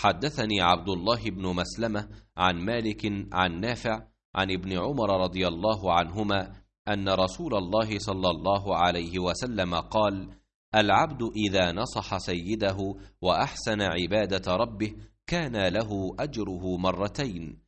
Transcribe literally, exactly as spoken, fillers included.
حدثني عبد الله بن مسلمة عن مالك عن نافع عن ابن عمر رضي الله عنهما أن رسول الله صلى الله عليه وسلم قال: العبد إذا نصح سيده وأحسن عبادة ربه كان له أجره مرتين،